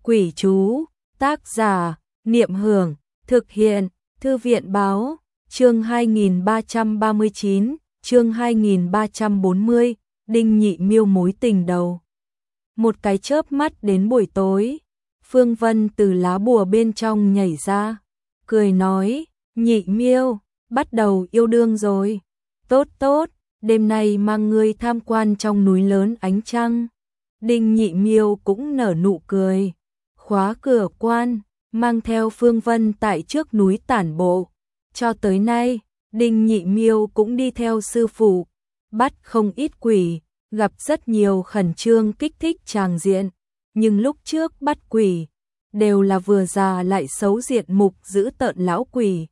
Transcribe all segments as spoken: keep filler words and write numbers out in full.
Quỷ chú, tác giả, Niệm Hưởng, thực hiện, Thư viện báo, chương hai nghìn ba trăm ba mươi chín, chương hai nghìn ba trăm bốn mươi, Đinh Nhị Miêu mối tình đầu. Một cái chớp mắt đến buổi tối, Phương Vân từ lá bùa bên trong nhảy ra, cười nói, Nhị Miêu, bắt đầu yêu đương rồi. Tốt tốt, đêm nay mang ngươi tham quan trong núi lớn ánh trăng. Đinh Nhị Miêu cũng nở nụ cười, khóa cửa quan, mang theo Phương Vân tại trước núi tản bộ. Cho tới nay, Đinh Nhị Miêu cũng đi theo sư phụ, bắt không ít quỷ, gặp rất nhiều khẩn trương kích thích tràng diện, nhưng lúc trước bắt quỷ đều là vừa già lại xấu diện mục dữ tợn lão quỷ.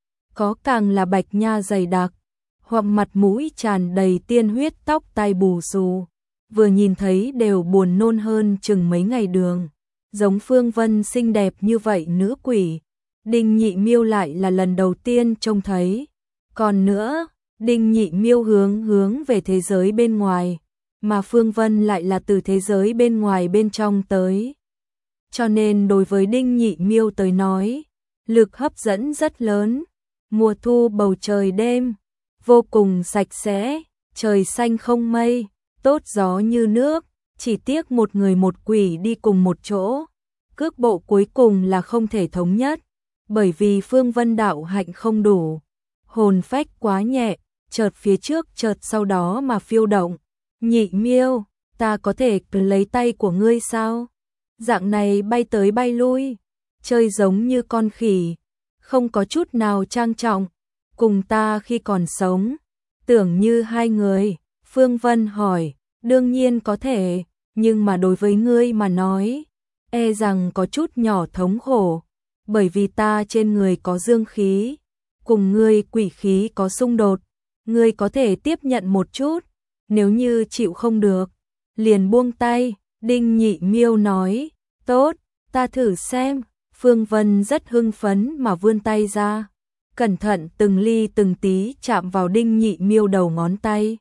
Có càng là bạch nha dày đặc, hoặc mặt mũi tràn đầy tiên huyết, tóc tai bù xù, vừa nhìn thấy đều buồn nôn hơn chừng mấy ngày đường. Giống Phương Vân xinh đẹp như vậy nữ quỷ, Đinh Nhị Miêu lại là lần đầu tiên trông thấy. Còn nữa, Đinh Nhị Miêu hướng hướng về thế giới bên ngoài, mà Phương Vân lại là từ thế giới bên ngoài bên trong tới. Cho nên đối với Đinh Nhị Miêu tới nói, lực hấp dẫn rất lớn. Mùa thu bầu trời đêm, vô cùng sạch sẽ, trời xanh không mây, tốt gió như nước, chỉ tiếc một người một quỷ đi cùng một chỗ. Cước bộ cuối cùng là không thể thống nhất, bởi vì Phương Vân đạo hạnh không đủ, hồn phách quá nhẹ, chợt phía trước chợt sau đó mà phiêu động. Nhị Miêu, ta có thể lấy tay của ngươi sao? Dạng này bay tới bay lui, chơi giống như con khỉ, không có chút nào trang trọng, cùng ta khi còn sống, tưởng như hai người. Phương Vân hỏi, đương nhiên có thể, nhưng mà đối với ngươi mà nói, e rằng có chút nhỏ thống khổ, bởi vì ta trên người có dương khí, cùng ngươi quỷ khí có xung đột, ngươi có thể tiếp nhận một chút, nếu như chịu không được, liền buông tay. Đinh Nhị Miêu nói, tốt, ta thử xem. Phương Vân rất hưng phấn mà vươn tay ra, cẩn thận từng ly từng tí chạm vào Đinh Nhị Miêu đầu ngón tay.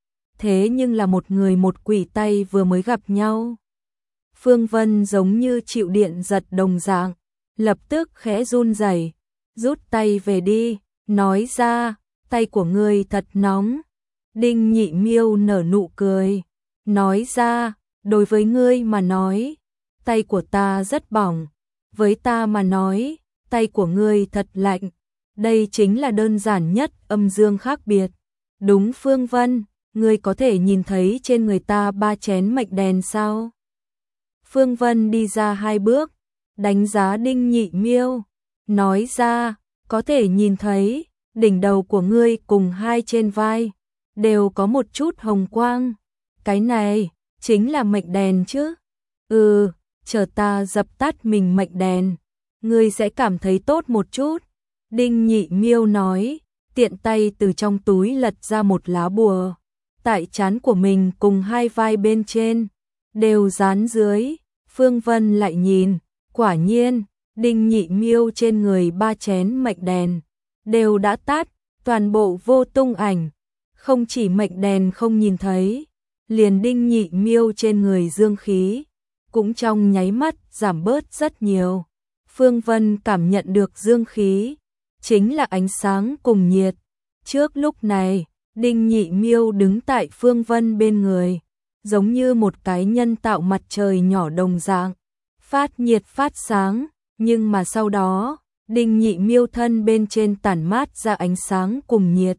Thế nhưng là một người một quỷ tay vừa mới gặp nhau. Phương Vân giống như chịu điện giật đồng dạng, lập tức khẽ run rẩy, rút tay về đi, nói ra, tay của ngươi thật nóng. Đinh Nhị Miêu nở nụ cười, nói ra, đối với ngươi mà nói, tay của ta rất bỏng, với ta mà nói, tay của ngươi thật lạnh. Đây chính là đơn giản nhất âm dương khác biệt. Đúng Phương Vân, ngươi có thể nhìn thấy trên người ta ba chén mệnh đèn sao? Phương Vân đi ra hai bước, đánh giá Đinh Nhị Miêu, nói ra, có thể nhìn thấy, đỉnh đầu của ngươi cùng hai trên vai, đều có một chút hồng quang. Cái này, chính là mệnh đèn chứ? Ừ, chờ ta dập tắt mình mệnh đèn, ngươi sẽ cảm thấy tốt một chút. Đinh Nhị Miêu nói, tiện tay từ trong túi lật ra một lá bùa, tại trán của mình cùng hai vai bên trên, đều dán dưới. Phương Vân lại nhìn, quả nhiên, Đinh Nhị Miêu trên người ba chén mệnh đèn, đều đã tắt, toàn bộ vô tung ảnh. Không chỉ mệnh đèn không nhìn thấy, liền Đinh Nhị Miêu trên người dương khí, cũng trong nháy mắt giảm bớt rất nhiều. Phương Vân cảm nhận được dương khí, chính là ánh sáng cùng nhiệt. Trước lúc này, Đinh Nhị Miêu đứng tại Phương Vân bên người, giống như một cái nhân tạo mặt trời nhỏ đồng dạng, phát nhiệt phát sáng, nhưng mà sau đó, Đinh Nhị Miêu thân bên trên tản mát ra ánh sáng cùng nhiệt,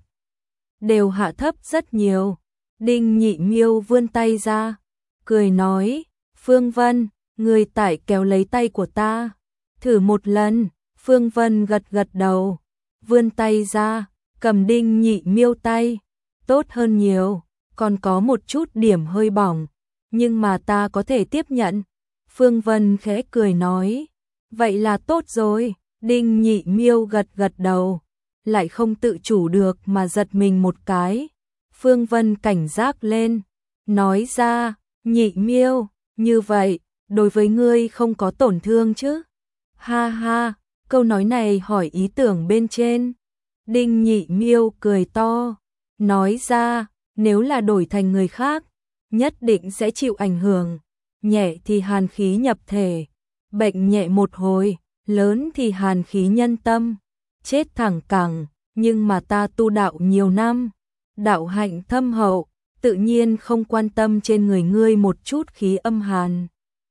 đều hạ thấp rất nhiều. Đinh Nhị Miêu vươn tay ra, cười nói, Phương Vân, ngươi tại kéo lấy tay của ta, thử một lần. Phương Vân gật gật đầu, vươn tay ra, cầm Đinh Nhị Miêu tay, tốt hơn nhiều, còn có một chút điểm hơi bỏng, nhưng mà ta có thể tiếp nhận. Phương Vân khẽ cười nói, vậy là tốt rồi. Đinh Nhị Miêu gật gật đầu, lại không tự chủ được mà giật mình một cái. Phương Vân cảnh giác lên, nói ra, Nhị Miêu, như vậy, đối với ngươi không có tổn thương chứ? Ha ha, câu nói này hỏi ý tưởng bên trên. Đinh Nhị Miêu cười to, nói ra, nếu là đổi thành người khác, nhất định sẽ chịu ảnh hưởng. Nhẹ thì hàn khí nhập thể, bệnh nhẹ một hồi, lớn thì hàn khí nhân tâm, chết thẳng cẳng, nhưng mà ta tu đạo nhiều năm, đạo hạnh thâm hậu, tự nhiên không quan tâm trên người ngươi một chút khí âm hàn.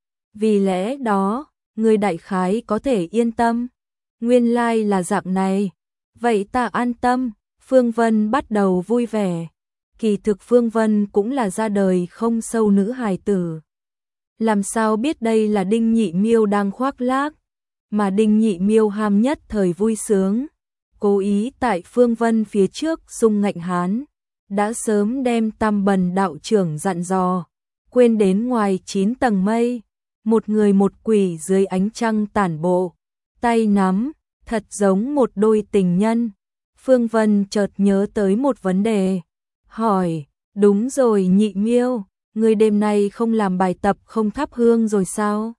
Vì lẽ đó, ngươi đại khái có thể yên tâm. Nguyên lai là dạng này. Vậy ta an tâm. Phương Vân bắt đầu vui vẻ. Kỳ thực Phương Vân cũng là ra đời không sâu nữ hài tử. Làm sao biết đây là Đinh Nhị Miêu đang khoác lác, mà Đinh Nhị Miêu ham nhất thời vui sướng, cố ý tại Phương Vân phía trước xung ngạnh hán, đã sớm đem Tam Bần đạo trưởng dặn dò, quên đến ngoài chín tầng mây, một người một quỷ dưới ánh trăng tản bộ, tay nắm, thật giống một đôi tình nhân. Phương Vân chợt nhớ tới một vấn đề, hỏi, đúng rồi Nhị Miêu, người đêm nay không làm bài tập không thắp hương rồi sao?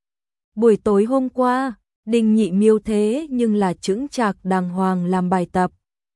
Buổi tối hôm qua, Đinh Nhị Miêu thế nhưng là chững chạc đàng hoàng làm bài tập.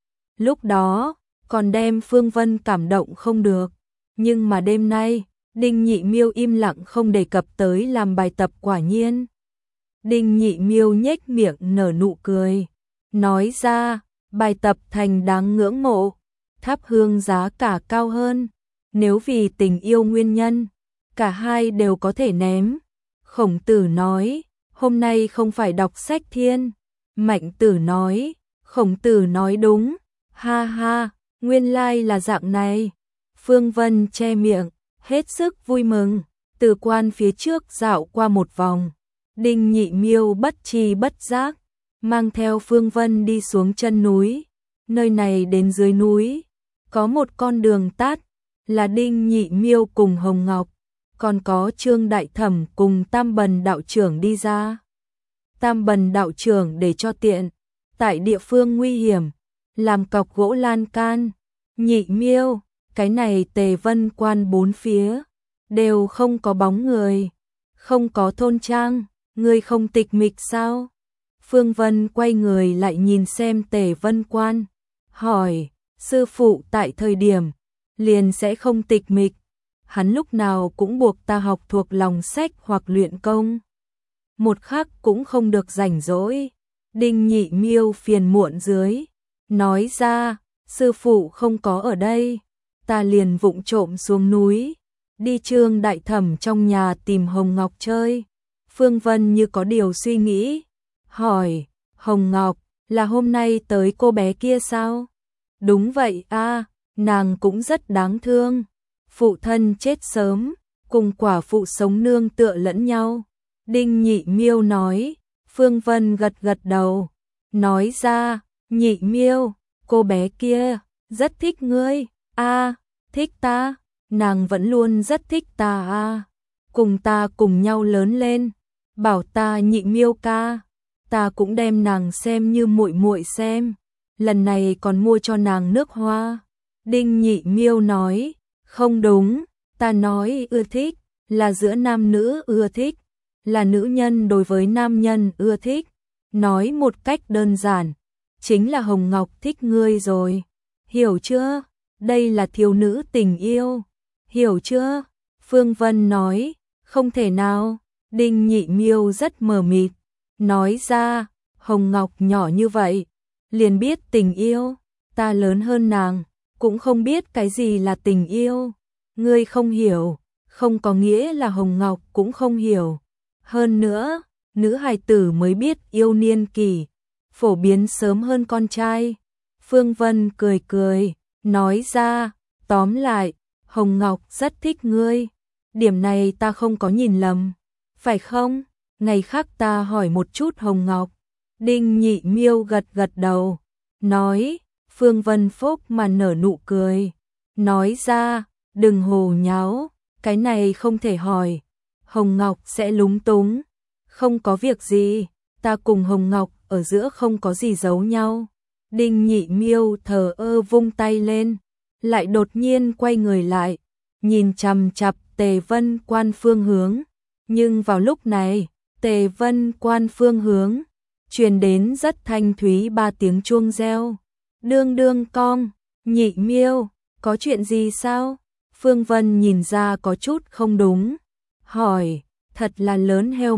Lúc đó, còn đem Phương Vân cảm động không được, nhưng mà đêm nay, Đinh Nhị Miêu im lặng không đề cập tới làm bài tập quả nhiên. Đinh Nhị Miêu nhếch miệng nở nụ cười, nói ra, bài tập thành đáng ngưỡng mộ, thắp hương giá cả cao hơn, nếu vì tình yêu nguyên nhân, cả hai đều có thể ném. Khổng Tử nói, hôm nay không phải đọc sách thiên. Mạnh Tử nói, Khổng Tử nói đúng, ha ha, nguyên lai là dạng này. Phương Vân che miệng, hết sức vui mừng, từ quan phía trước dạo qua một vòng. Đinh Nhị Miêu bất tri bất giác, mang theo Phương Vân đi xuống chân núi. Nơi này đến dưới núi, có một con đường tắt, là Đinh Nhị Miêu cùng Hồng Ngọc, còn có Trương Đại Thẩm cùng Tam Bần đạo trưởng đi ra. Tam Bần đạo trưởng để cho tiện, tại địa phương nguy hiểm, làm cọc gỗ lan can. Nhị Miêu, cái này Tề Vân Quan bốn phía, đều không có bóng người, không có thôn trang, người không tịch mịch sao? Phương Vân quay người lại nhìn xem Tề Vân Quan, hỏi, sư phụ tại thời điểm, liền sẽ không tịch mịch, hắn lúc nào cũng buộc ta học thuộc lòng sách hoặc luyện công. Một khắc cũng không được rảnh rỗi. Đinh Nhị Miêu phiền muộn dưới, nói ra, sư phụ không có ở đây, ta liền vụng trộm xuống núi, đi Trương Đại Thẩm trong nhà tìm Hồng Ngọc chơi. Phương Vân như có điều suy nghĩ, hỏi, Hồng Ngọc, là hôm nay tới cô bé kia sao? Đúng vậy a, nàng cũng rất đáng thương, phụ thân chết sớm, cùng quả phụ sống nương tựa lẫn nhau. Đinh Nhị Miêu nói. Phương Vân gật gật đầu, nói ra, Nhị Miêu, cô bé kia, rất thích ngươi, a, thích ta, nàng vẫn luôn rất thích ta a, cùng ta cùng nhau lớn lên, bảo ta Nhị Miêu ca, ta cũng đem nàng xem như muội muội xem, lần này còn mua cho nàng nước hoa. Đinh Nhị Miêu nói, không đúng, ta nói ưa thích, là giữa nam nữ ưa thích, là nữ nhân đối với nam nhân ưa thích, nói một cách đơn giản, chính là Hồng Ngọc thích ngươi rồi, hiểu chưa? Đây là thiếu nữ tình yêu, hiểu chưa? Phương Vân nói, không thể nào. Đinh Nhị Miêu rất mờ mịt, nói ra, Hồng Ngọc nhỏ như vậy, liền biết tình yêu, ta lớn hơn nàng, cũng không biết cái gì là tình yêu, ngươi không hiểu, không có nghĩa là Hồng Ngọc cũng không hiểu. Hơn nữa, nữ hài tử mới biết yêu niên kỷ, phổ biến sớm hơn con trai. Phương Vân cười cười, nói ra, tóm lại, Hồng Ngọc rất thích ngươi, điểm này ta không có nhìn lầm, phải không? Ngày khác ta hỏi một chút Hồng Ngọc. Đinh Nhị Miêu gật gật đầu, nói, Phương Vân phúc mà nở nụ cười, nói ra, đừng hồ nháo, cái này không thể hỏi. Hồng Ngọc sẽ lúng túng, không có việc gì, ta cùng Hồng Ngọc ở giữa không có gì giấu nhau. Đinh Nhị Miêu thờ ơ vung tay lên, lại đột nhiên quay người lại, nhìn chằm chằm Tề Vân Quan phương hướng, nhưng vào lúc này, Tề Vân Quan phương hướng, truyền đến rất thanh thúy ba tiếng chuông reo, đương đương cong. Nhị Miêu, có chuyện gì sao? Phương Vân nhìn ra có chút không đúng, hỏi, thật là lớn heo mập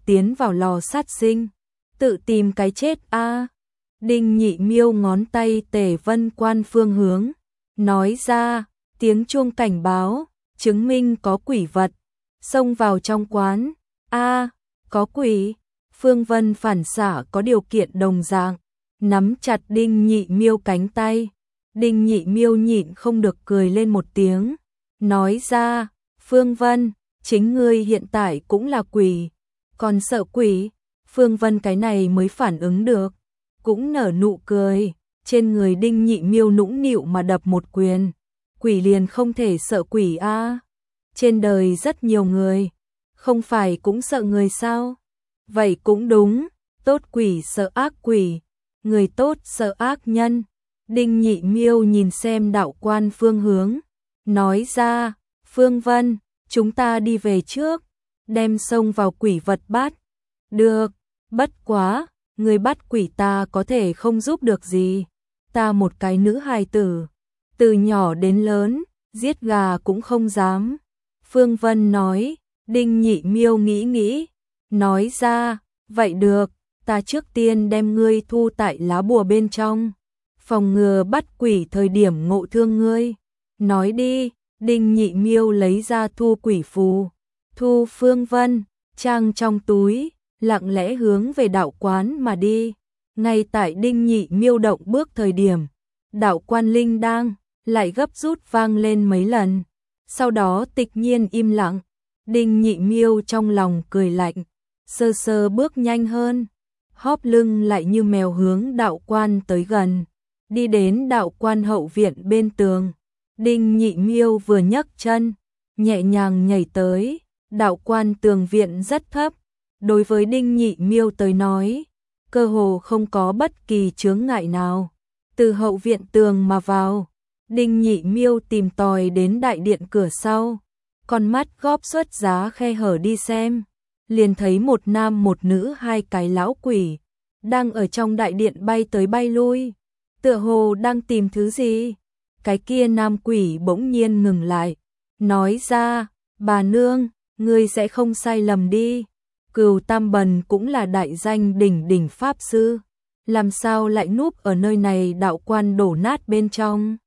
tiến vào lò sát sinh, tự tìm cái chết a. Đinh Nhị Miêu ngón tay Tề Vân Quan phương hướng, nói ra, tiếng chuông cảnh báo, chứng minh có quỷ vật xông vào trong quán. A, có quỷ. Phương Vân phản xạ có điều kiện đồng dạng, nắm chặt Đinh Nhị Miêu cánh tay. Đinh Nhị Miêu nhịn không được cười lên một tiếng, nói ra, Phương Vân, chính ngươi hiện tại cũng là quỷ, còn sợ quỷ. Phương Vân cái này mới phản ứng được, cũng nở nụ cười, trên người Đinh Nhị Miêu nũng nịu mà đập một quyền. Quỷ liền không thể sợ quỷ a? Trên đời rất nhiều người, không phải cũng sợ người sao? Vậy cũng đúng, tốt quỷ sợ ác quỷ, người tốt sợ ác nhân. Đinh Nhị Miêu nhìn xem đạo quan phương hướng, nói ra, Phương Vân, chúng ta đi về trước, đem xông vào quỷ vật bắt. Được, bất quá, người bắt quỷ ta có thể không giúp được gì. Ta một cái nữ hài tử, từ nhỏ đến lớn, giết gà cũng không dám. Phương Vân nói. Đinh Nhị Miêu nghĩ nghĩ, nói ra, vậy được, ta trước tiên đem ngươi thu tại lá bùa bên trong, phòng ngừa bắt quỷ thời điểm ngộ thương ngươi. Nói đi. Đinh Nhị Miêu lấy ra thu quỷ phù, thu Phương Vân trang trong túi, lặng lẽ hướng về đạo quán mà đi. Ngay tại Đinh Nhị Miêu động bước thời điểm, đạo quan linh đang lại gấp rút vang lên mấy lần, sau đó tịch nhiên im lặng. Đinh Nhị Miêu trong lòng cười lạnh, sơ sơ bước nhanh hơn, hóp lưng lại như mèo hướng đạo quan tới gần, đi đến đạo quan hậu viện bên tường. Đinh Nhị Miêu vừa nhấc chân, nhẹ nhàng nhảy tới, đạo quan tường viện rất thấp, đối với Đinh Nhị Miêu tới nói, cơ hồ không có bất kỳ chướng ngại nào. Từ hậu viện tường mà vào, Đinh Nhị Miêu tìm tòi đến đại điện cửa sau, con mắt góp xuất giá khe hở đi xem, liền thấy một nam một nữ hai cái lão quỷ, đang ở trong đại điện bay tới bay lui, tựa hồ đang tìm thứ gì. Cái kia nam quỷ bỗng nhiên ngừng lại, nói ra, bà nương, ngươi sẽ không sai lầm đi, Cửu Tam Bần cũng là đại danh đỉnh đỉnh pháp sư, làm sao lại núp ở nơi này đạo quan đổ nát bên trong.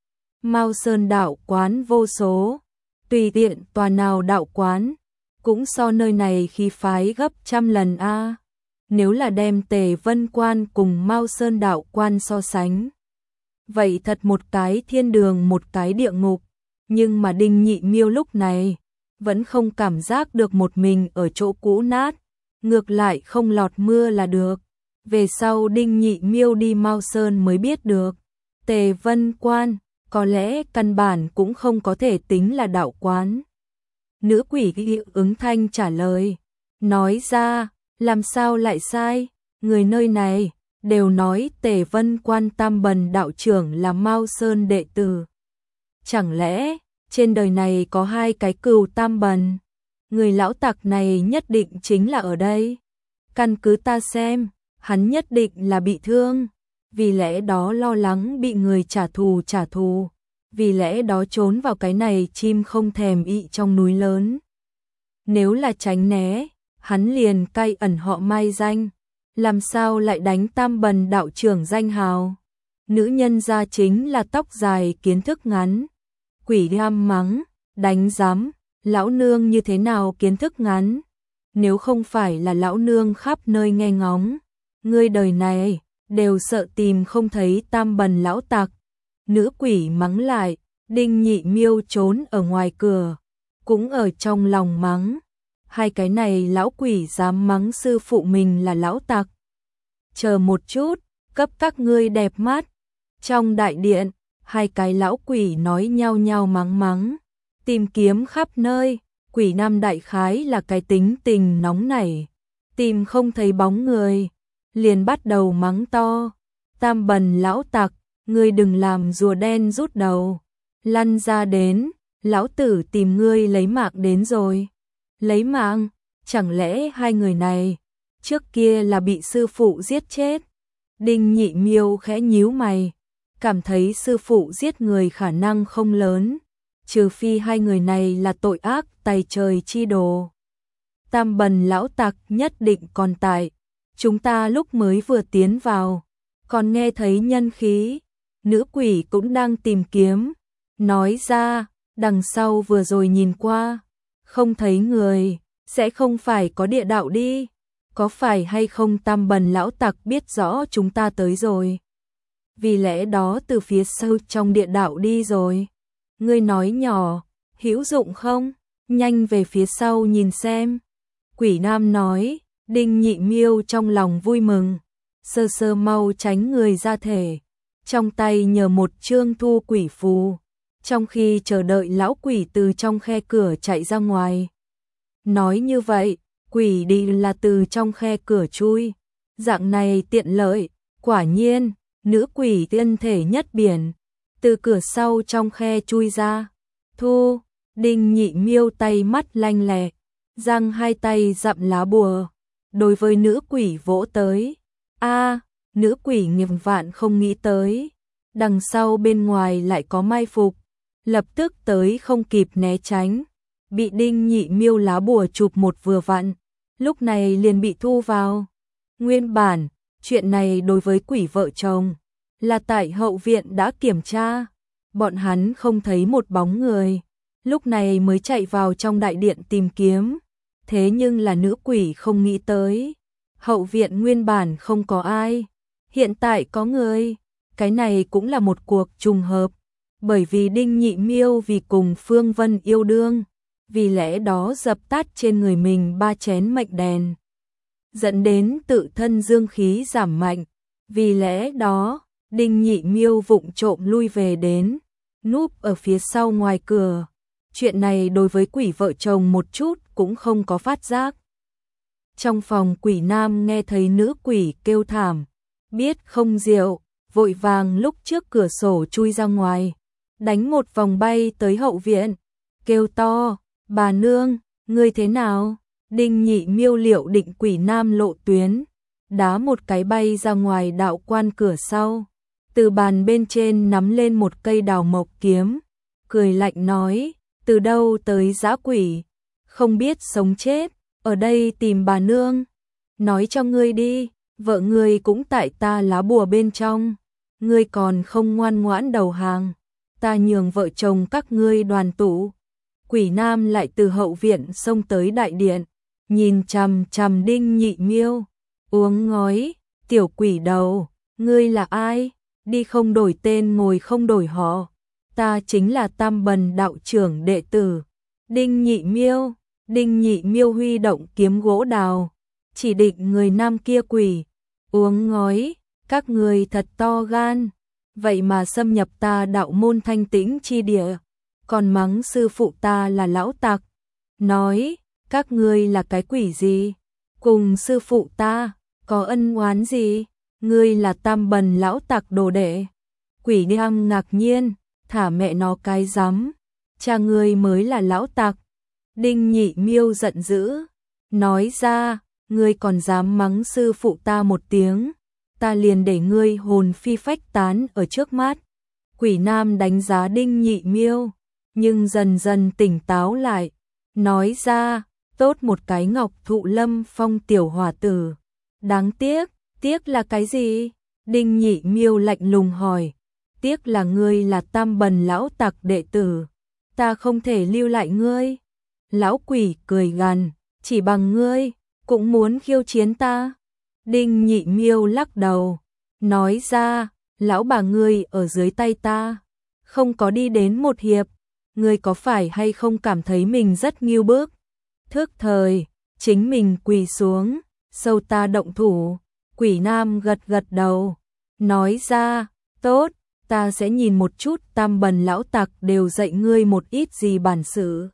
Mao Sơn đạo quán vô số, tùy tiện tòa nào đạo quán, cũng so nơi này khí phái gấp trăm lần a. Nếu là đem Tề Vân Quan cùng Mao Sơn đạo quan so sánh, vậy thật một cái thiên đường một cái địa ngục. Nhưng mà Đinh Nhị Miêu lúc này vẫn không cảm giác được một mình ở chỗ cũ nát, ngược lại không lọt mưa là được. Về sau Đinh Nhị Miêu đi Mao Sơn mới biết được, Tề Vân Quan có lẽ căn bản cũng không có thể tính là đạo quán. Nữ quỷ ứng thanh trả lời, nói ra, làm sao lại sai, người nơi này đều nói Tề Vân Quan Tam Bần đạo trưởng là Mao Sơn đệ tử. Chẳng lẽ trên đời này có hai cái Cửu Tam Bần? Người lão tặc này nhất định chính là ở đây. Căn cứ ta xem, hắn nhất định là bị thương, vì lẽ đó lo lắng bị người trả thù trả thù, vì lẽ đó trốn vào cái này chim không thèm ị trong núi lớn. Nếu là tránh né, hắn liền cay ẩn họ Mai danh, làm sao lại đánh Tam Bần đạo trưởng danh hào. Nữ nhân gia chính là tóc dài kiến thức ngắn. Quỷ đam mắng, đánh giám, lão nương như thế nào kiến thức ngắn? Nếu không phải là lão nương khắp nơi nghe ngóng, ngươi đời này đều sợ tìm không thấy Tam Bần lão tặc. Nữ quỷ mắng lại, Đinh Nhị Miêu trốn ở ngoài cửa, cũng ở trong lòng mắng. Hai cái này lão quỷ dám mắng sư phụ mình là lão tặc. Chờ một chút, cấp các ngươi đẹp mắt. Trong đại điện, hai cái lão quỷ nói nhau nhau mắng mắng, tìm kiếm khắp nơi. Quỷ nam đại khái là cái tính tình nóng nảy, tìm không thấy bóng người, liền bắt đầu mắng to. Tam Bần lão tặc, ngươi đừng làm rùa đen rút đầu, lăn ra đến, lão tử tìm ngươi lấy mạng đến rồi. Lấy mạng? Chẳng lẽ hai người này trước kia là bị sư phụ giết chết? Đinh Nhị Miêu khẽ nhíu mày, cảm thấy sư phụ giết người khả năng không lớn, trừ phi hai người này là tội ác tày trời chi đồ. Tam Bần lão tặc nhất định còn tại. Chúng ta lúc mới vừa tiến vào, còn nghe thấy nhân khí, nữ quỷ cũng đang tìm kiếm. Nói ra, đằng sau vừa rồi nhìn qua, không thấy người, sẽ không phải có địa đạo đi. Có phải hay không Tam Bần lão tặc biết rõ chúng ta tới rồi, vì lẽ đó từ phía sâu trong địa đạo đi rồi. Ngươi nói nhỏ, hữu dụng không? Nhanh về phía sau nhìn xem. Quỷ Nam nói. Đinh Nhị Miêu trong lòng vui mừng, sơ sơ mau tránh người ra thể, trong tay nhờ một chương thu quỷ phù, trong khi chờ đợi lão quỷ từ trong khe cửa chạy ra ngoài. Nói như vậy, quỷ đi là từ trong khe cửa chui, dạng này tiện lợi. Quả nhiên, nữ quỷ tiên thể nhất biển, từ cửa sau trong khe chui ra. Thu, Đinh Nhị Miêu tay mắt lanh lẹ, giang hai tay dặm lá bùa, đối với nữ quỷ vỗ tới. A, nữ quỷ nghiệp vạn không nghĩ tới, đằng sau bên ngoài lại có mai phục, lập tức tới không kịp né tránh, bị Đinh Nhị Miêu lá bùa chụp một vừa vặn, lúc này liền bị thu vào. Nguyên bản, chuyện này đối với quỷ vợ chồng là tại hậu viện đã kiểm tra, bọn hắn không thấy một bóng người, lúc này mới chạy vào trong đại điện tìm kiếm. Thế nhưng là nữ quỷ không nghĩ tới, hậu viện nguyên bản không có ai, hiện tại có người. Cái này cũng là một cuộc trùng hợp, bởi vì Đinh Nhị Miêu vì cùng Phương Vân yêu đương, vì lẽ đó dập tắt trên người mình ba chén mệnh đèn, dẫn đến tự thân dương khí giảm mạnh. Vì lẽ đó, Đinh Nhị Miêu vụng trộm lui về đến, núp ở phía sau ngoài cửa. Chuyện này đối với quỷ vợ chồng một chút cũng không có phát giác. Trong phòng Quỷ Nam nghe thấy nữ quỷ kêu thảm, biết không diệu, vội vàng lúc trước cửa sổ chui ra ngoài, đánh một vòng bay tới hậu viện, kêu to, bà nương, ngươi thế nào? Đinh Nhị Miêu liệu định Quỷ Nam lộ tuyến, đá một cái bay ra ngoài đạo quan cửa sau, từ bàn bên trên nắm lên một cây đào mộc kiếm, cười lạnh nói, từ đâu tới dã quỷ, không biết sống chết, ở đây tìm bà nương. Nói cho ngươi đi, vợ ngươi cũng tại ta lá bùa bên trong, ngươi còn không ngoan ngoãn đầu hàng, ta nhường vợ chồng các ngươi đoàn tụ. Quỷ Nam lại từ hậu viện xông tới đại điện, nhìn chằm chằm Đinh Nhị Miêu, uống ngói, tiểu quỷ đầu, ngươi là ai? Đi không đổi tên ngồi không đổi họ, ta chính là Tam Bần đạo trưởng đệ tử, Đinh Nhị Miêu. Đinh Nhị Miêu huy động kiếm gỗ đào, chỉ định người nam kia quỷ, uống ngói, các người thật to gan, vậy mà xâm nhập ta đạo môn thanh tĩnh chi địa, còn mắng sư phụ ta là lão tặc, nói, các ngươi là cái quỷ gì, cùng sư phụ ta, có ân oán gì, ngươi là Tam Bần lão tặc đồ đệ. Quỷ Nam ngạc nhiên, thả mẹ nó cái rắm, cha ngươi mới là lão tặc. Đinh Nhị Miêu giận dữ, nói ra, ngươi còn dám mắng sư phụ ta một tiếng, ta liền để ngươi hồn phi phách tán ở trước mắt. Quỷ Nam đánh giá Đinh Nhị Miêu, nhưng dần dần tỉnh táo lại, nói ra, tốt một cái Ngọc Thụ Lâm Phong tiểu hòa tử, đáng tiếc, tiếc là cái gì? Đinh Nhị Miêu lạnh lùng hỏi, tiếc là ngươi là Tam Bần lão tặc đệ tử, ta không thể lưu lại ngươi. Lão quỷ cười gằn, chỉ bằng ngươi, cũng muốn khiêu chiến ta. Đinh Nhị Miêu lắc đầu, nói ra, lão bà ngươi ở dưới tay ta, không có đi đến một hiệp, ngươi có phải hay không cảm thấy mình rất nghiêu bức? Thức thời, chính mình quỳ xuống, sâu ta động thủ. Quỷ Nam gật gật đầu, nói ra, tốt, ta sẽ nhìn một chút Tam Bần lão tặc đều dạy ngươi một ít gì bản sự.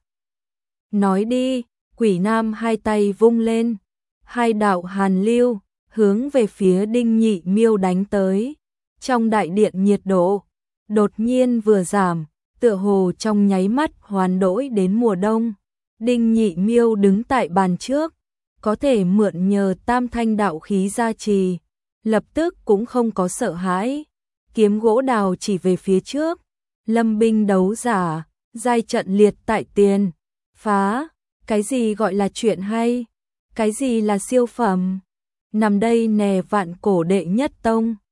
Nói đi, Quỷ Nam hai tay vung lên, hai đạo hàn lưu, hướng về phía Đinh Nhị Miêu đánh tới. Trong đại điện nhiệt độ, đột nhiên vừa giảm, tựa hồ trong nháy mắt hoán đổi đến mùa đông. Đinh Nhị Miêu đứng tại bàn trước, có thể mượn nhờ tam thanh đạo khí gia trì, lập tức cũng không có sợ hãi. Kiếm gỗ đào chỉ về phía trước, lâm binh đấu giả, giai trận liệt tại tiền. Phá, cái gì gọi là chuyện hay? Cái gì là siêu phẩm? Nằm đây nè vạn cổ đệ nhất tông.